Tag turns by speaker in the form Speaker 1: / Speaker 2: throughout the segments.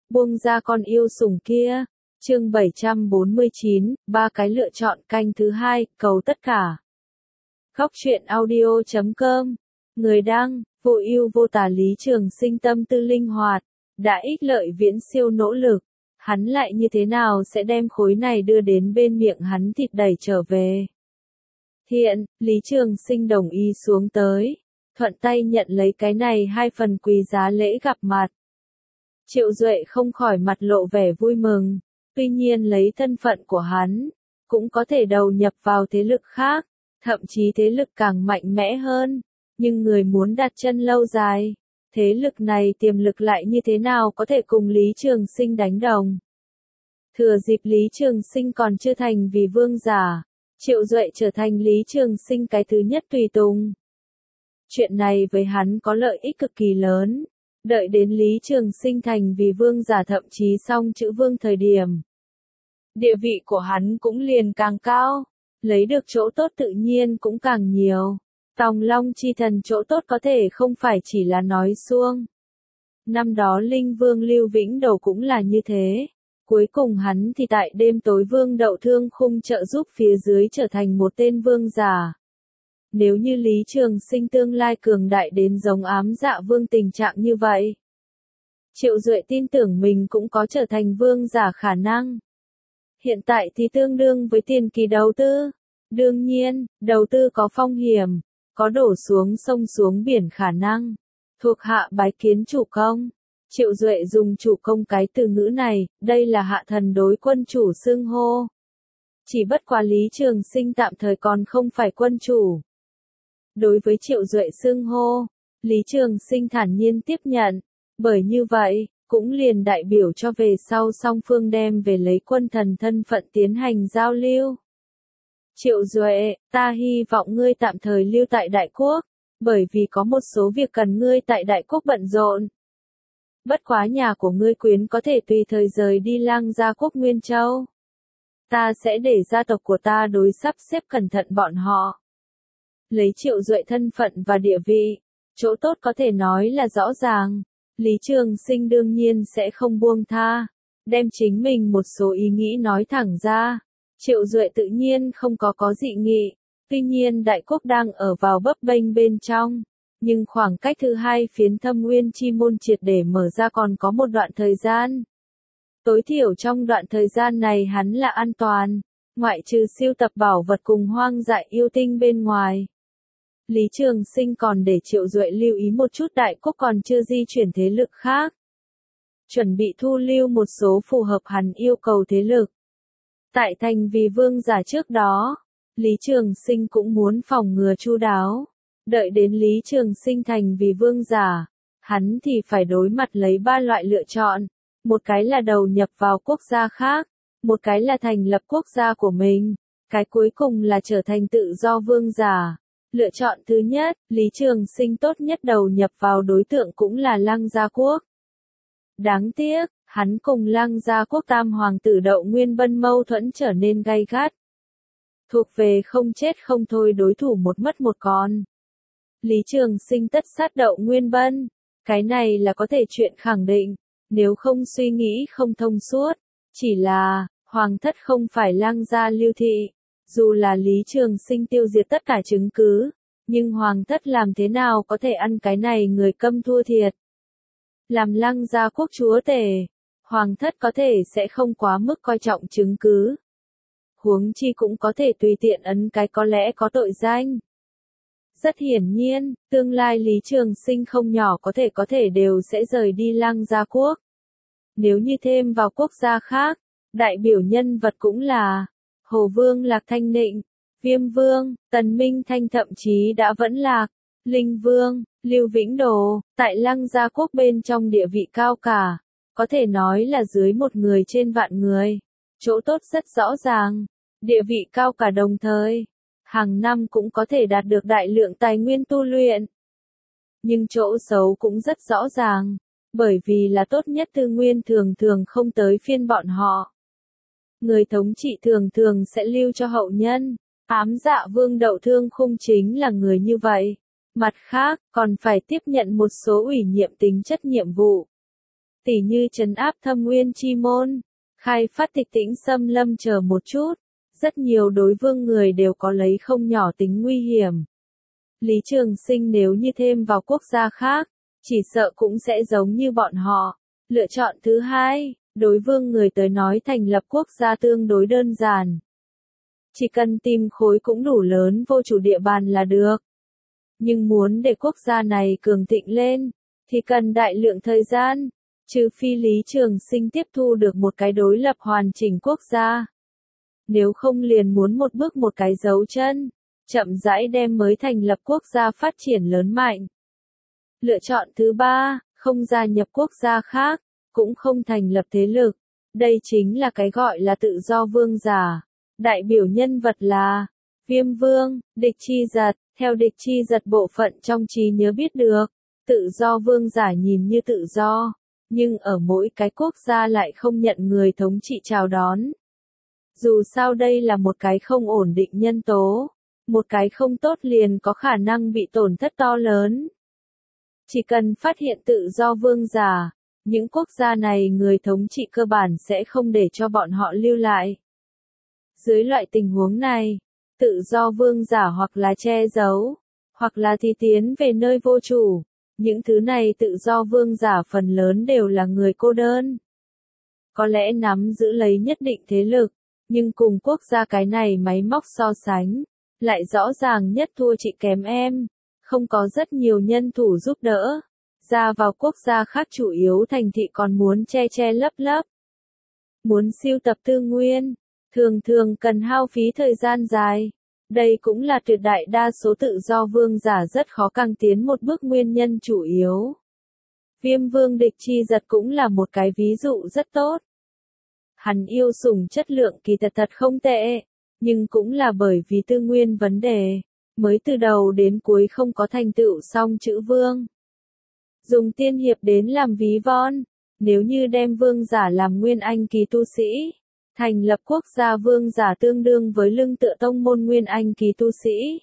Speaker 1: Buông ra con yêu sủng kia. Chương 749, ba cái lựa chọn canh thứ hai, cầu tất cả. Góc truyện audio.com. Người đăng, vô ưu vô tà Lý Trường Sinh tâm tư linh hoạt, đã ích lợi viễn siêu nỗ lực. Hắn lại như thế nào sẽ đem khối này đưa đến bên miệng hắn thịt đẩy trở về? Thiện, Lý Trường Sinh đồng ý xuống tới, thuận tay nhận lấy cái này 2 phần quý giá lễ gặp mặt. Triệu Duệ không khỏi mặt lộ vẻ vui mừng, tuy nhiên lấy thân phận của hắn, cũng có thể đầu nhập vào thế lực khác, thậm chí thế lực càng mạnh mẽ hơn, nhưng người muốn đặt chân lâu dài, thế lực này tiềm lực lại như thế nào có thể cùng Lý Trường Sinh đánh đồng. Thừa dịp Lý Trường Sinh còn chưa thành vì vương giả, Triệu Duệ trở thành Lý Trường Sinh cái thứ nhất tùy tùng. Chuyện này với hắn có lợi ích cực kỳ lớn, đợi đến Lý Trường Sinh thành vì vương giả thậm chí song chữ vương thời điểm. Địa vị của hắn cũng liền càng cao, lấy được chỗ tốt tự nhiên cũng càng nhiều. Tòng Long chi thần chỗ tốt có thể không phải chỉ là nói suông. Năm đó Linh Vương Lưu Vĩnh Đầu cũng là như thế. Cuối cùng hắn thì tại đêm tối Vương Đậu Thương Khung trợ giúp phía dưới trở thành một tên vương giả. Nếu như Lý Trường Sinh tương lai cường đại đến giống ám dạ vương tình trạng như vậy, Triệu Duệ tin tưởng mình cũng có trở thành vương giả khả năng. Hiện tại thì tương đương với tiền kỳ đầu tư. Đương nhiên, đầu tư có phong hiểm, có đổ xuống sông xuống biển khả năng. Thuộc hạ bái kiến chủ công. Triệu Duệ dùng chủ công cái từ ngữ này, đây là hạ thần đối quân chủ xưng hô. Chỉ bất quá Lý Trường Sinh tạm thời còn không phải quân chủ. Đối với Triệu Duệ xưng hô, Lý Trường Sinh thản nhiên tiếp nhận, bởi như vậy, cũng liền đại biểu cho về sau song phương đem về lấy quân thần thân phận tiến hành giao lưu. Triệu Duệ, ta hy vọng ngươi tạm thời lưu tại Đại Quốc, bởi vì có một số việc cần ngươi tại Đại Quốc bận rộn. Bất quá nhà của ngươi quyến có thể tùy thời rời đi Lang Gia Quốc Nguyên Châu. Ta sẽ để gia tộc của ta đối sắp xếp cẩn thận bọn họ. Lấy Triệu Duệ thân phận và địa vị, chỗ tốt có thể nói là rõ ràng. Lý Trường Sinh đương nhiên sẽ không buông tha, đem chính mình một số ý nghĩ nói thẳng ra. Triệu Duệ tự nhiên không có dị nghị, tuy nhiên Đại Quốc đang ở vào bấp bênh bên trong, nhưng khoảng cách thứ hai phiến Thâm Uyên Chi môn triệt để mở ra còn có một đoạn thời gian. Tối thiểu trong đoạn thời gian này hắn là an toàn, ngoại trừ siêu tập bảo vật cùng hoang dại yêu tinh bên ngoài. Lý Trường Sinh còn để Triệu Duệ lưu ý một chút Đại Quốc còn chưa di chuyển thế lực khác. Chuẩn bị thu lưu một số phù hợp hắn yêu cầu thế lực. Tại thành vì vương giả trước đó, Lý Trường Sinh cũng muốn phòng ngừa chu đáo. Đợi đến Lý Trường Sinh thành vì vương giả, hắn thì phải đối mặt lấy 3 loại lựa chọn. Một cái là đầu nhập vào quốc gia khác, một cái là thành lập quốc gia của mình, cái cuối cùng là trở thành tự do vương giả. Lựa chọn thứ nhất, Lý Trường Sinh tốt nhất đầu nhập vào đối tượng cũng là Lăng Gia Quốc. Đáng tiếc, hắn cùng Lăng Gia Quốc tam hoàng tử Đậu Nguyên Bân mâu thuẫn trở nên gay gắt. Thuộc về không chết không thôi đối thủ một mất một còn. Lý Trường Sinh tất sát Đậu Nguyên Bân, cái này là có thể chuyện khẳng định, nếu không suy nghĩ không thông suốt. Chỉ là, hoàng thất không phải Lăng Gia Lưu Thị. Dù là Lý Trường Sinh tiêu diệt tất cả chứng cứ, nhưng hoàng thất làm thế nào có thể ăn cái này người câm thua thiệt. Làm Lăng Gia Quốc chúa tể, hoàng thất có thể sẽ không quá mức coi trọng chứng cứ. Huống chi cũng có thể tùy tiện ấn cái có lẽ có tội danh. Rất hiển nhiên, tương lai Lý Trường Sinh không nhỏ có thể đều sẽ rời đi Lăng Gia Quốc. Nếu như thêm vào quốc gia khác, đại biểu nhân vật cũng là Hồ Vương Lạc Thanh Nịnh, Viêm Vương, Tần Minh Thanh thậm chí đã vẫn lạc, Linh Vương, Lưu Vĩnh Đồ, tại Lăng Gia Quốc bên trong địa vị cao cả, có thể nói là dưới một người trên vạn người. Chỗ tốt rất rõ ràng, địa vị cao cả đồng thời, hàng năm cũng có thể đạt được đại lượng tài nguyên tu luyện. Nhưng chỗ xấu cũng rất rõ ràng, bởi vì là tốt nhất tư nguyên thường thường không tới phiên bọn họ. Người thống trị thường thường sẽ lưu cho hậu nhân, ám dạ vương Đậu Thương Khung chính là người như vậy. Mặt khác, còn phải tiếp nhận một số ủy nhiệm tính chất nhiệm vụ. tỉ như trấn áp Thâm Nguyên chi môn, khai phát Tịch Tĩnh Xâm Lâm chờ một chút, rất nhiều đối vương người đều có lấy không nhỏ tính nguy hiểm. Lý Trường Sinh nếu như thêm vào quốc gia khác, chỉ sợ cũng sẽ giống như bọn họ. Lựa chọn thứ hai, đối vương người tới nói thành lập quốc gia tương đối đơn giản. Chỉ cần tìm khối cũng đủ lớn vô chủ địa bàn là được. Nhưng muốn để quốc gia này cường thịnh lên, thì cần đại lượng thời gian, trừ phi Lý Trường Sinh tiếp thu được một cái đối lập hoàn chỉnh quốc gia. Nếu không liền muốn một bước một cái dấu chân, chậm rãi đem mới thành lập quốc gia phát triển lớn mạnh. Lựa chọn thứ ba, không gia nhập quốc gia khác, cũng không thành lập thế lực. Đây chính là cái gọi là tự do vương giả. Đại biểu nhân vật là Viêm Vương, Địch Chi Giật. Theo Địch Chi Giật bộ phận trong trí nhớ biết được, tự do vương giả nhìn như tự do, nhưng ở mỗi cái quốc gia lại không nhận người thống trị chào đón. Dù sao đây là một cái không ổn định nhân tố, một cái không tốt liền có khả năng bị tổn thất to lớn. Chỉ cần phát hiện tự do vương giả, những quốc gia này người thống trị cơ bản sẽ không để cho bọn họ lưu lại. Dưới loại tình huống này, tự do vương giả hoặc là che giấu, hoặc là thì tiến về nơi vô chủ. Những thứ này tự do vương giả phần lớn đều là người cô đơn. Có lẽ nắm giữ lấy nhất định thế lực, nhưng cùng quốc gia cái này máy móc so sánh, lại rõ ràng nhất thua chị kém em, không có rất nhiều nhân thủ giúp đỡ. Ra vào quốc gia khác chủ yếu thành thị còn muốn che che lấp lấp. Muốn siêu tập tư nguyên, thường thường cần hao phí thời gian dài. Đây cũng là tuyệt đại đa số tự do vương giả rất khó càng tiến một bước nguyên nhân chủ yếu. Viêm Vương Địch Chi Giật cũng là một cái ví dụ rất tốt. Hắn yêu sủng chất lượng kỳ thật không tệ, nhưng cũng là bởi vì tư nguyên vấn đề, mới từ đầu đến cuối không có thành tựu song chữ vương. Dùng tiên hiệp đến làm ví von, nếu như đem vương giả làm nguyên anh kỳ tu sĩ, thành lập quốc gia vương giả tương đương với lưng tựa tông môn nguyên anh kỳ tu sĩ.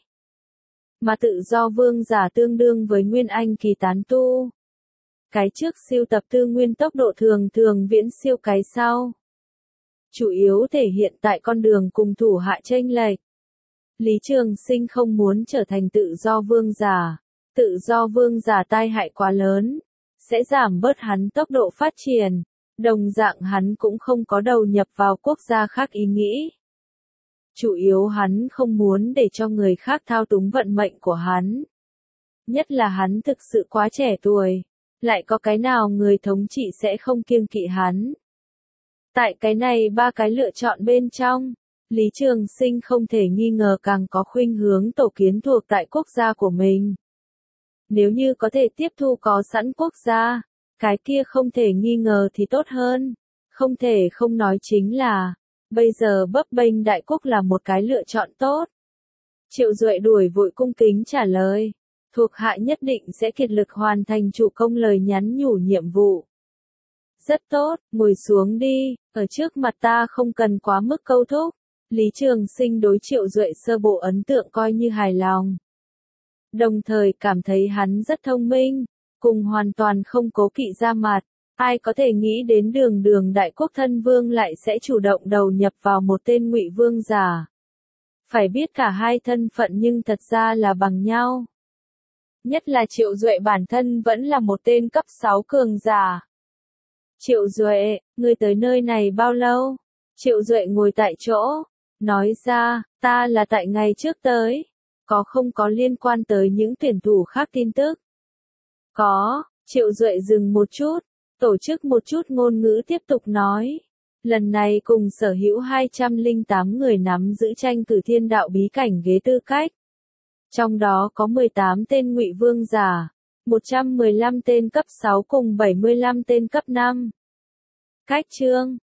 Speaker 1: Mà tự do vương giả tương đương với nguyên anh kỳ tán tu. Cái trước siêu tập tư nguyên tốc độ thường thường viễn siêu cái sau. Chủ yếu thể hiện tại con đường cùng thủ hạ chênh lệch. Lý Trường Sinh không muốn trở thành tự do vương giả. Tự do vương giả tai hại quá lớn, sẽ giảm bớt hắn tốc độ phát triển. Đồng dạng hắn cũng không có đầu nhập vào quốc gia khác ý nghĩ. Chủ yếu hắn không muốn để cho người khác thao túng vận mệnh của hắn. Nhất là hắn thực sự quá trẻ tuổi, lại có cái nào người thống trị sẽ không kiêng kỵ hắn. Tại cái này ba cái lựa chọn bên trong, Lý Trường Sinh không thể nghi ngờ càng có khuynh hướng tổ kiến thuộc tại quốc gia của mình. Nếu như có thể tiếp thu có sẵn quốc gia, cái kia không thể nghi ngờ thì tốt hơn. Không thể không nói chính là, bây giờ bấp bênh đại quốc là một cái lựa chọn tốt. Triệu Duệ đuổi vội cung kính trả lời. Thuộc hạ nhất định sẽ kiệt lực hoàn thành chủ công lời nhắn nhủ nhiệm vụ. Rất tốt, ngồi xuống đi, ở trước mặt ta không cần quá mức câu thúc. Lý Trường Sinh đối Triệu Duệ sơ bộ ấn tượng coi như hài lòng. Đồng thời cảm thấy hắn rất thông minh, cùng hoàn toàn không cố kỵ ra mặt. Ai có thể nghĩ đến đường đường đại quốc thân vương lại sẽ chủ động đầu nhập vào một tên ngụy vương giả. Phải biết cả hai thân phận nhưng thật ra là bằng nhau. Nhất là Triệu Duệ bản thân vẫn là một tên cấp 6 cường giả. Triệu Duệ, ngươi tới nơi này bao lâu? Triệu Duệ ngồi tại chỗ, nói ra, ta là tại ngày trước tới. Có không có liên quan tới những tuyển thủ khác tin tức? Có, Triệu Duệ dừng một chút, tổ chức một chút ngôn ngữ tiếp tục nói. Lần này cùng sở hữu 208 người nắm giữ tranh cử thiên đạo bí cảnh ghế tư cách. Trong đó có 18 tên ngụy vương giả, 115 tên cấp 6 cùng 75 tên cấp 5. Cách chương